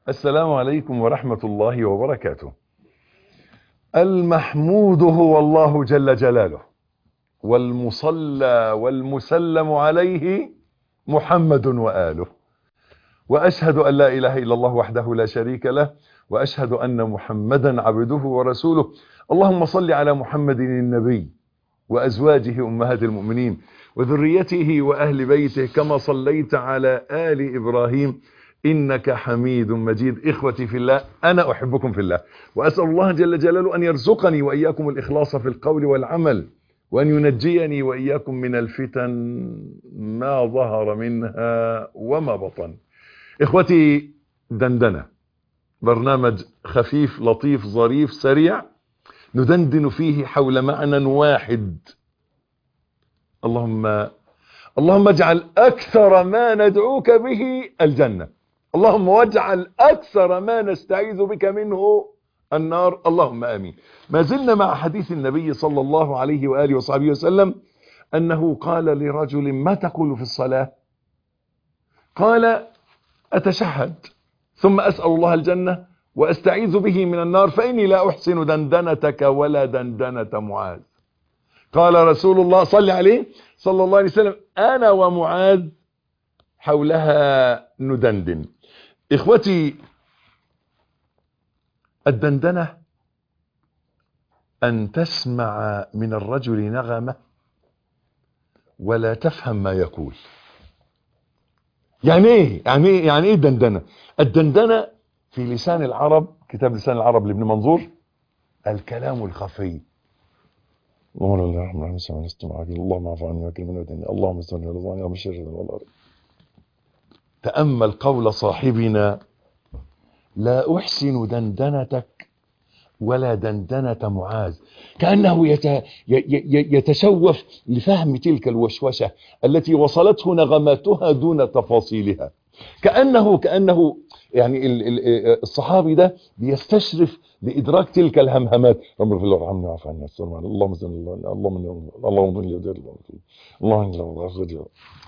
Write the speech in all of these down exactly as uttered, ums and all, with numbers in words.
السلام عليكم ورحمة الله وبركاته. المحمود هو الله جل جلاله، والمصلى والمسلم عليه محمد وآله، وأشهد أن لا إله إلا الله وحده لا شريك له، وأشهد أن محمدا عبده ورسوله. اللهم صل على محمد النبي وأزواجه أمهات المؤمنين وذريته وأهل بيته كما صليت على آل إبراهيم إنك حميد مجيد. إخوتي في الله، أنا أحبكم في الله، وأسأل الله جل جلاله أن يرزقني وإياكم الإخلاص في القول والعمل، وأن ينجيني وإياكم من الفتن ما ظهر منها وما بطن. إخوتي، دندنة برنامج خفيف لطيف ظريف سريع ندندن فيه حول معنى واحد. اللهم اللهم اجعل أكثر ما ندعوك به الجنة، اللهم واجعل أكثر ما نستعيذ بك منه النار، اللهم آمين. ما زلنا مع حديث النبي صلى الله عليه وآله وصحبه وسلم أنه قال لرجل: ما تقول في الصلاة؟ قال: أتشهد ثم أسأل الله الجنة وأستعيذ به من النار، فإني لا أحسن دندنتك ولا دندنة معاذ. قال رسول الله صلى عليه صلى الله عليه وسلم: أنا ومعاذ حولها ندندن. إخوتي، الدندنة أن تسمع من الرجل نغمة ولا تفهم ما يقول. يعني ايه يعني ايه يعني ايه الدندنة؟ الدندنة في لسان العرب، كتاب لسان العرب لابن منظور: الكلام الخفي. اللهم اعف عني واكرم من ودني، اللهم استغفر الله ومن شر والارض. تأمل قول صاحبنا: لا أحسن دندنتك ولا دندنة معاذ، كأنه يت... يتشوف لفهم تلك الوشوشة التي وصلته نغماتها دون تفاصيلها. كأنه كأنه يعني الصحابي ده بيستشرف لإدراك تلك الهمهمات. رب اغفر لي وارحمني واعف عني، اللهم صل اللهم اللهم اللهم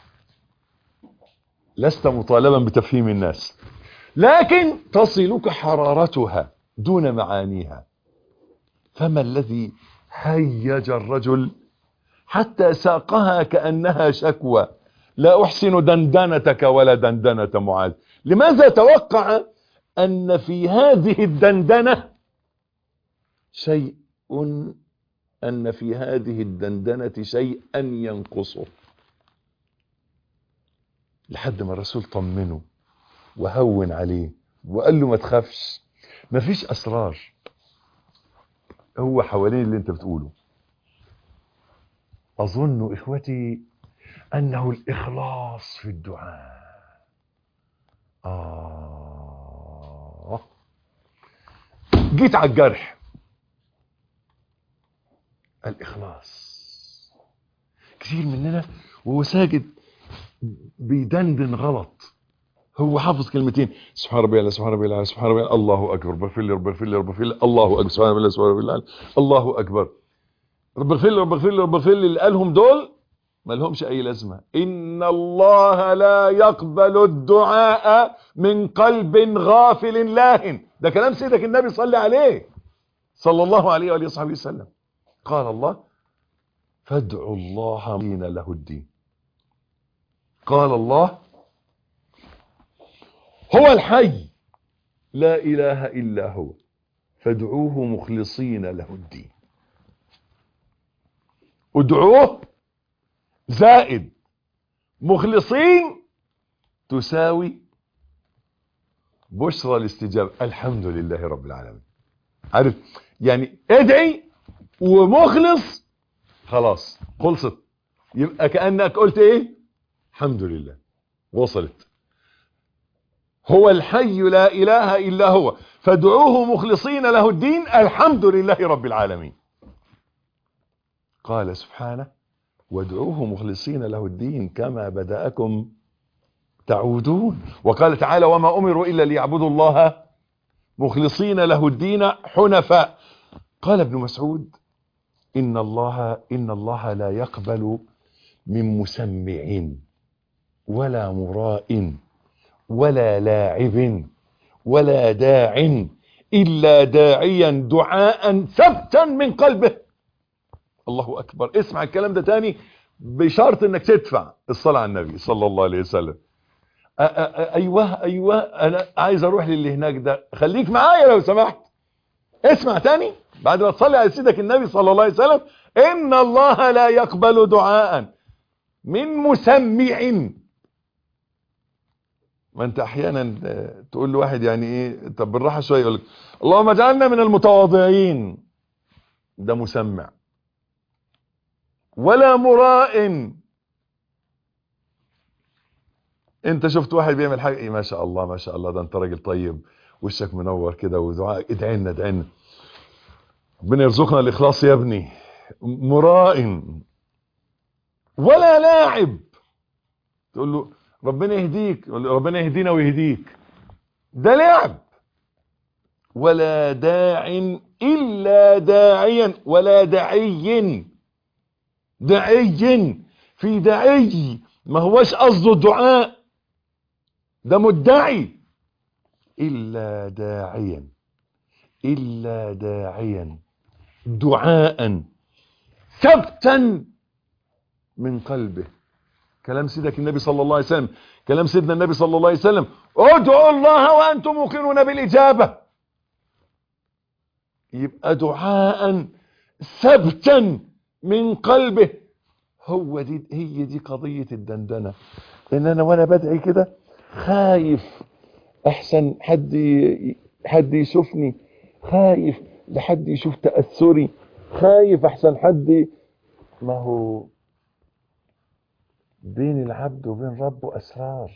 لست مطالبا بتفهيم الناس، لكن تصلك حرارتها دون معانيها. فما الذي هيج الرجل حتى ساقها كأنها شكوى: لا أحسن دندنتك ولا دندنة معاذ؟ لماذا توقع أن في هذه الدندنة شيء أن في هذه الدندنة شيئا ينقصه، لحد ما الرسول طمنه وهون عليه وقال له: ما تخافش، مفيش أسرار، هو حوالين اللي انت بتقوله. أظن إخوتي أنه الإخلاص في الدعاء. آه جيت على الجرح. الإخلاص. كثير مننا وهو ساجد بيدندن غلط. هو حافظ كلمتين: سبحان ربي الله سبحان ربي الله سبحان ربي الله، الله أكبر، بغفر لي رب اغفر لي رب اغفر لي، الله أكبر، سبحان ربي الله سبحان ربي الله، الله أكبر، رب اغفر لي رب اغفر لي رب اغفر لي. اللي قالهم دول ما لهمش أي لازمة. إن الله لا يقبل الدعاء من قلب غافل لاهن. ده كلام سيدك النبي صلى عليه صلى الله عليه وآله وصحبه وسلم. قال الله: فادعوا الله مخلصين له الدين. قال الله: هو الحي لا إله إلا هو فادعوه مخلصين له الدين. ادعوه زائد مخلصين تساوي بشرى الاستجابة. الحمد لله رب العالمين. عارف يعني ادعي ومخلص، خلاص خلصت، يبقى كأنك قلت ايه؟ الحمد لله، وصلت. هو الحي لا إله إلا هو فادعوه مخلصين له الدين، الحمد لله رب العالمين. قال سبحانه: وادعوه مخلصين له الدين كما بدأكم تعودون. وقال تعالى: وما أمروا إلا ليعبدوا الله مخلصين له الدين حنفاء. قال ابن مسعود: إن الله إن الله لا يقبل من مسمع ولا مراء ولا لاعب ولا داع إلا داعيا دعاء ثبتا من قلبه. الله أكبر. اسمع الكلام ده تاني بشرط انك تدفع الصلاة على النبي صلى الله عليه وسلم. أ أ أ ايوه ايوه انا عايز اروح للي هناك ده، خليك معايا لو سمحت. اسمع تاني بعد ما تصلي على سيدك النبي صلى الله عليه وسلم. ان الله لا يقبل دعاء من مسمع. ما انت احيانا تقول لواحد يعني ايه، طب بالراحه شويه، يقول لك اللهم اجعلنا من المتواضعين، ده مسمع. ولا مراء. انت شفت واحد بيعمل حاجه ايه، ما شاء الله ما شاء الله، ده انت راجل طيب وشك منور كده ودعاء، ادعي لنا ادعي لنا ربنا يرزقنا الاخلاص يا ابني. مراء. ولا لاعب. تقول له ربنا يهديك، يقول له ربنا يهدينا ويهديك، ده لعب. ولا داع الا داعيا. ولا داعي. داعي في داعي ما هوش قصده الدعاء، ده مدعي. الا داعيا. الا داعيا دعاء ثبتا من قلبه. كلام سيدك النبي صلى الله عليه وسلم، كلام سيدنا النبي صلى الله عليه وسلم. ادعوا الله وانتم موقنون بالاجابه. يبقى دعاء ثبتا من قلبه. هو دي هي دي قضيه الدندنه، ان انا وانا بدعي كده خايف احسن حد حد يشوفني، خايف لحد يشوف تاثري، خايف احسن حد. ما هو بين العبد وبين ربه اسرار.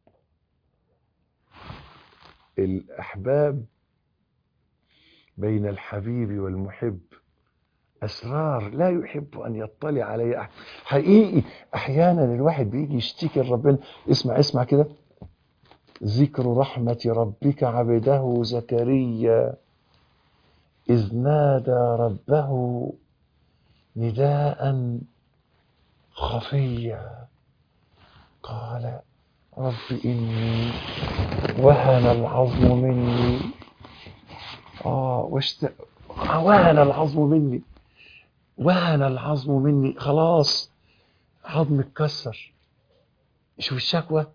الاحباب بين الحبيب والمحب اسرار لا يحب ان يطلع عليها احد. حقيقي احيانا الواحد بيجي يشتكي لربنا. اسمع اسمع كده. ذكر رحمة ربك عبده زكريا إذ نادى ربه نداء خفيا قال رب إني وهن العظم مني. آه واشت... وهن العظم مني، وهن العظم مني، خلاص عظم اتكسر. شوف الشكوى.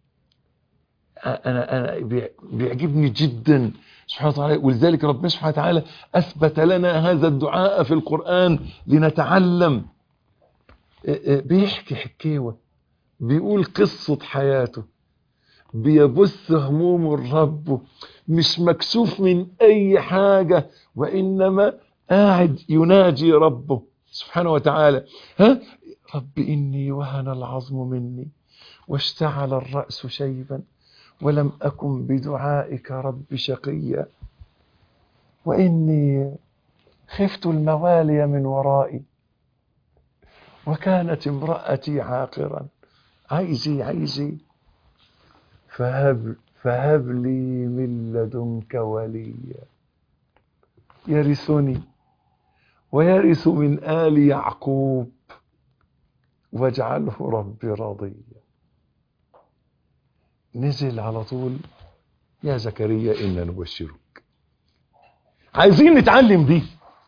انا انا بيعجبني جدا سبحانه وتعالى، ولذلك ربنا سبحانه وتعالى اثبت لنا هذا الدعاء في القرآن لنتعلم. بيحكي حكيوه، بيقول قصة حياته، بيبث هموم الرب، مش مكسوف من اي حاجة، وانما قاعد يناجي ربه سبحانه وتعالى. ها رب اني وهن العظم مني واشتعل الرأس شيبا ولم أكن بدعائك رب شقيا وإني خفت الموالي من ورائي وكانت امرأتي عاقرا. عايزي عايزي فهب, فهب لي من لدنك وليا يرثني ويرث من آل يعقوب واجعله ربي راضيا. نزل على طول يا زكريا إنا نبشرك. عايزين نتعلم دي.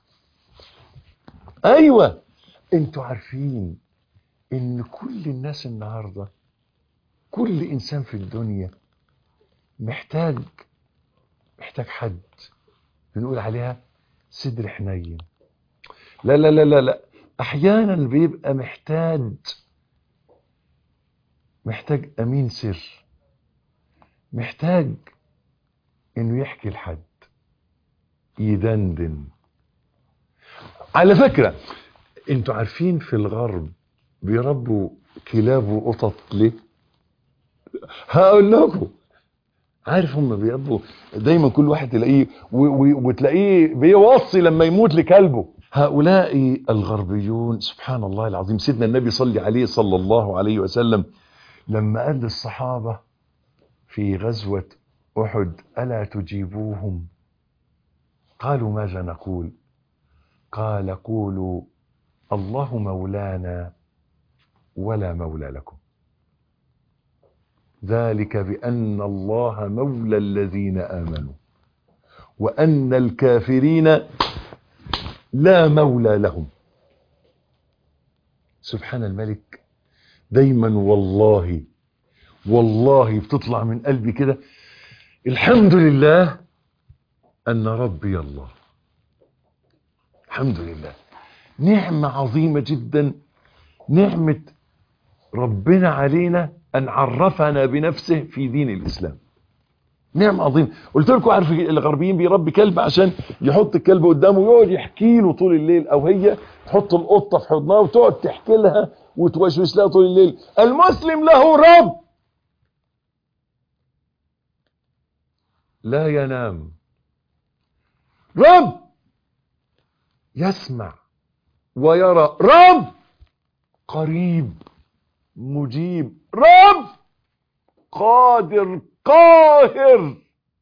ايوه انتوا عارفين ان كل الناس النهاردة، كل انسان في الدنيا محتاج محتاج حد بنقول عليها صدر حنين. لا لا لا لا لا احيانا بيبقى محتاج محتاج امين سر، محتاج انه يحكي لحد، يدندن. على فكرة انتوا عارفين في الغرب بيربوا كلاب وقطط ليه؟ هقول لكم. عارف هم بيربوا دايما كل واحد تلاقيه وتلاقيه بيوصي لما يموت لكلبه. هؤلاء الغربيون سبحان الله العظيم. سيدنا النبي صلى عليه صلى الله عليه وسلم لما قال للصحابة في غزوة أحد ألا تجيبوهم؟ قالوا ماذا نقول؟ قال قولوا الله مولانا ولا مولى لكم. ذلك بأن الله مولى الذين آمنوا وأن الكافرين لا مولى لهم. سبحان الملك. دايما والله والله بتطلع من قلبي كده، الحمد لله أن ربي الله. الحمد لله، نعمة عظيمة جدا، نعمة ربنا علينا أن عرفنا بنفسه في دين الإسلام. نعمة عظيمة. قلت لكم عارف الغربيين بيربي كلب عشان يحط الكلب قدامه ويقعد يحكي له طول الليل، أو هي تحط القطة في حضنها وتقعد تحكي لها وتوشوش لها طول الليل. المسلم له رب لا ينام، رب يسمع ويرى، رب قريب مجيب، رب قادر قاهر.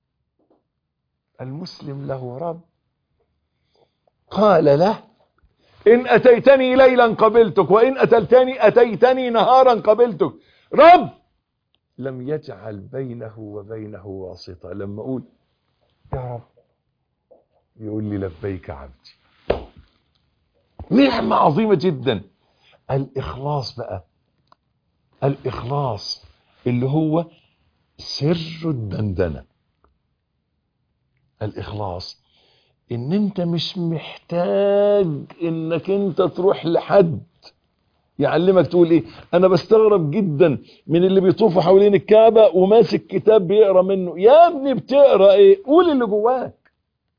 المسلم له رب. قال له إن أتيتني ليلا قبلتك وإن أتيتني أتيتني نهارا قبلتك. رب لم يجعل بينه وبينه واسطة. لما أقول يا رب يقول لي لبيك عبدي. نعمة عظيمة جدا. الإخلاص بقى، الإخلاص اللي هو سر الدندنة. الإخلاص إن أنت مش محتاج إنك أنت تروح لحد يعلمك تقول إيه. أنا بستغرب جدا من اللي بيطوفوا حوالين الكعبة وماسك كتاب بيقرأ منه. يا ابني بتقرأ إيه؟ قول اللي جواك.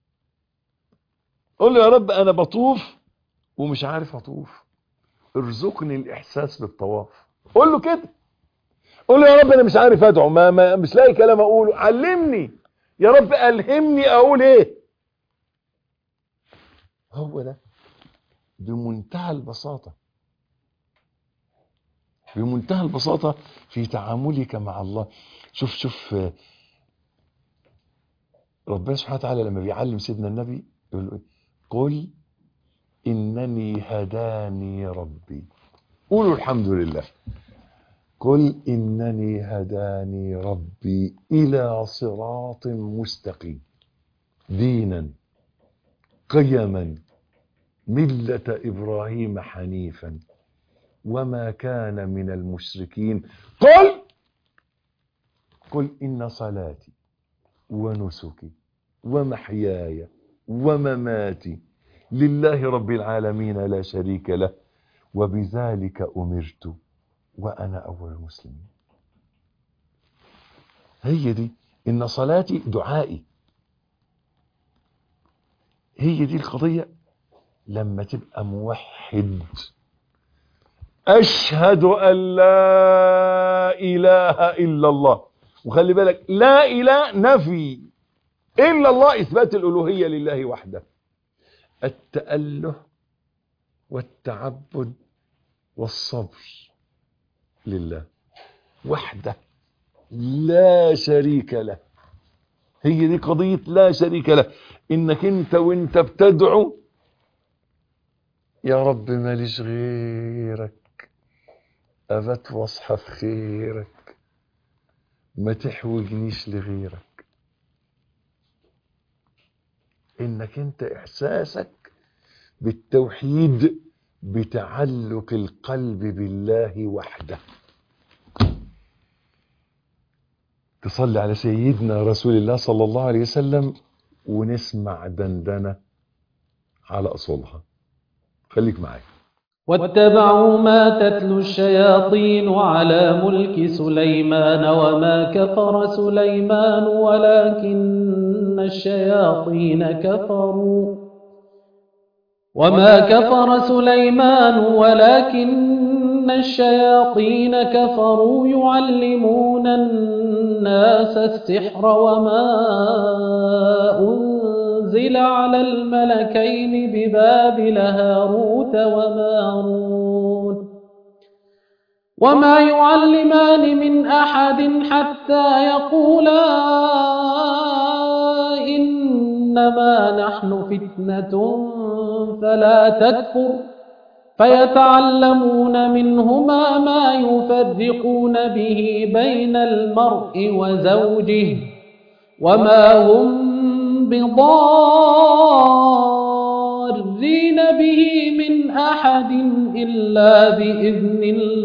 قول له يا رب أنا بطوف ومش عارف أطوف، ارزقني الإحساس بالطواف. قول له كده. قول له يا رب أنا مش عارف أدعو، ما, ما مش لاقي كلام أقوله، علمني يا رب، ألهمني أقول إيه. هو ده بمنتهى البساطة، بمنتهى البساطة في تعاملك مع الله. شوف شوف ربنا سبحانه وتعالى لما بيعلم سيدنا النبي يقول له قل إنني هداني ربي. قولوا الحمد لله. قل إنني هداني ربي إلى صراط مستقيم دينا قيما ملة إبراهيم حنيفا وما كان من المشركين. قل قل إن صلاتي ونسكي ومحياي ومماتي لله رب العالمين لا شريك له وبذلك أمرت وأنا أول المسلمين. هي دي إن صلاتي دعائي. هي دي القضية. لما تبقى موحد أشهد أن لا إله إلا الله. وخلي بالك لا إله نفي، إلا الله إثبات الألوهية لله وحده. التأله والتعبد والصبر لله وحده لا شريك له. هي دي قضية لا شريك له. إنك أنت وأنت بتدعو يا رب ماليش غيرك، أبت واصحى في خيرك، ما تحوجنيش لغيرك. إنك أنت إحساسك بالتوحيد بتعلق القلب بالله وحده. تصلي على سيدنا رسول الله صلى الله عليه وسلم ونسمع دندنة على أصولها. خليك معي. واتبعوا ما تتلو الشياطين على ملك سليمان وما كفر سليمان ولكن الشياطين كفروا وما كفر سليمان ولكن الشياطين كفروا يعلمون الناس السحر وما أنزل على الملكين ببابل هاروت وماروت وما يعلمان من أحد حتى يقولا إنما نحن فتنة فلا تكفر فيتعلمون منهما ما يفرقون به بين المرء وزوجه وما هم بضارين به من أحد إلا بإذن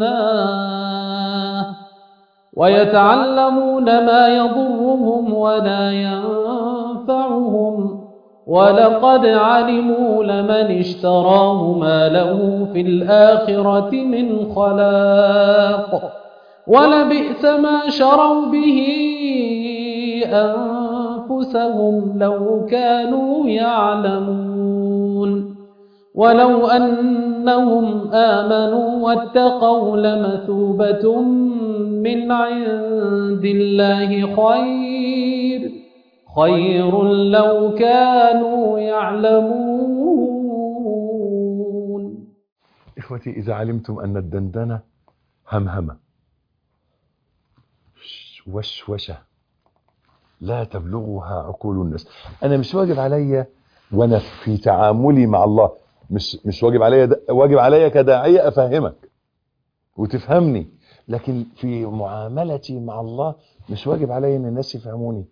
الله ويتعلمون ما يضرهم ولا ينفعهم ولقد علموا لمن اشتراه ما له في الآخرة من خلاق ولبئس ما شروا به أنفسهم لو كانوا يعلمون ولو أنهم آمنوا واتقوا لمثوبة من عند الله خير خير لو كانوا يعلمون. إخوتي، إذا علمتم أن الدندنة همهمة وشوشة لا تبلغها عقول الناس، أنا مش واجب عليا وأنا في تعاملي مع الله، مش مش واجب عليا واجب عليا كداعية أفهمك وتفهمني، لكن في معاملتي مع الله مش واجب عليا ان الناس يفهموني.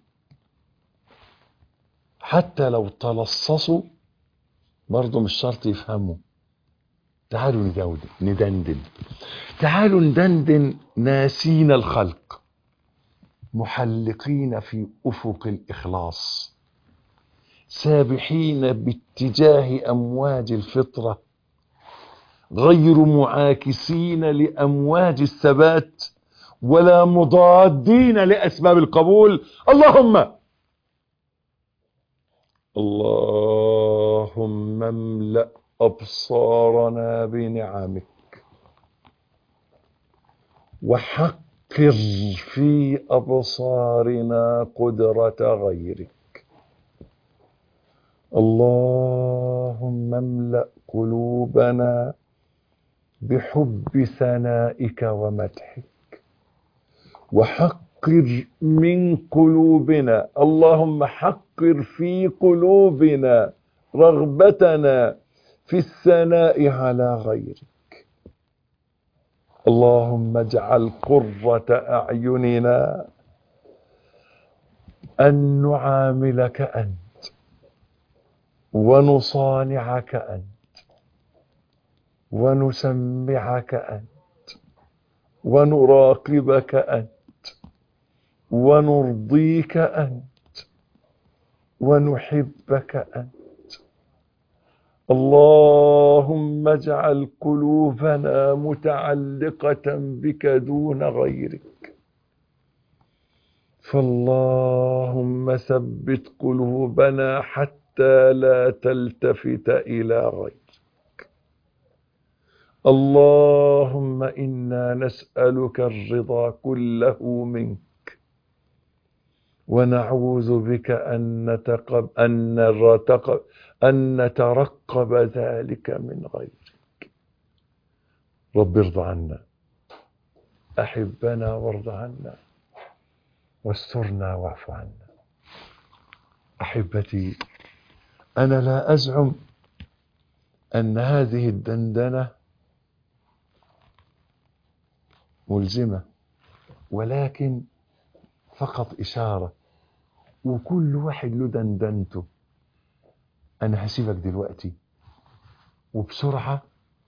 حتى لو تلصصوا برضو مش شرط يفهموا. تعالوا ندندن، تعالوا ندندن ناسين الخلق، محلقين في أفق الإخلاص، سابحين باتجاه أمواج الفطرة، غير معاكسين لأمواج الثبات ولا مضادين لأسباب القبول. اللهم اللهم املأ أبصارنا بنعمك وحقر في أبصارنا قدرة غيرك. اللهم املأ قلوبنا بحب ثنائك ومدحك وحقر من قلوبنا، اللهم حقر في قلوبنا رغبتنا في الثناء على غيرك. اللهم اجعل قرة أعيننا أن نعاملك أنت ونصانعك أنت ونسمعك أنت ونراقبك أنت ونرضيك أنت ونحبك أنت. اللهم اجعل قلوبنا متعلقة بك دون غيرك، فاللهم ثبت قلوبنا حتى لا تلتفت إلى غيرك. اللهم إنا نسألك الرضا كله منك ونعوذ بك أن نتقب أن نتقب أن نترقب ذلك من غيرك. رب ارض عنا، أحبنا وارض عنا، واسترنا واعف عنا. أحبتي، أنا لا أزعم أن هذه الدندنة ملزمة، ولكن فقط إشارة، وكل واحد له دندنته. أنا هسيبك دلوقتي وبسرعة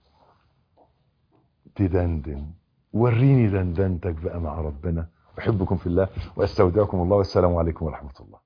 تدندن، وريني دندنتك بقى مع ربنا. أحبكم في الله وأستودعكم الله، والسلام عليكم ورحمة الله.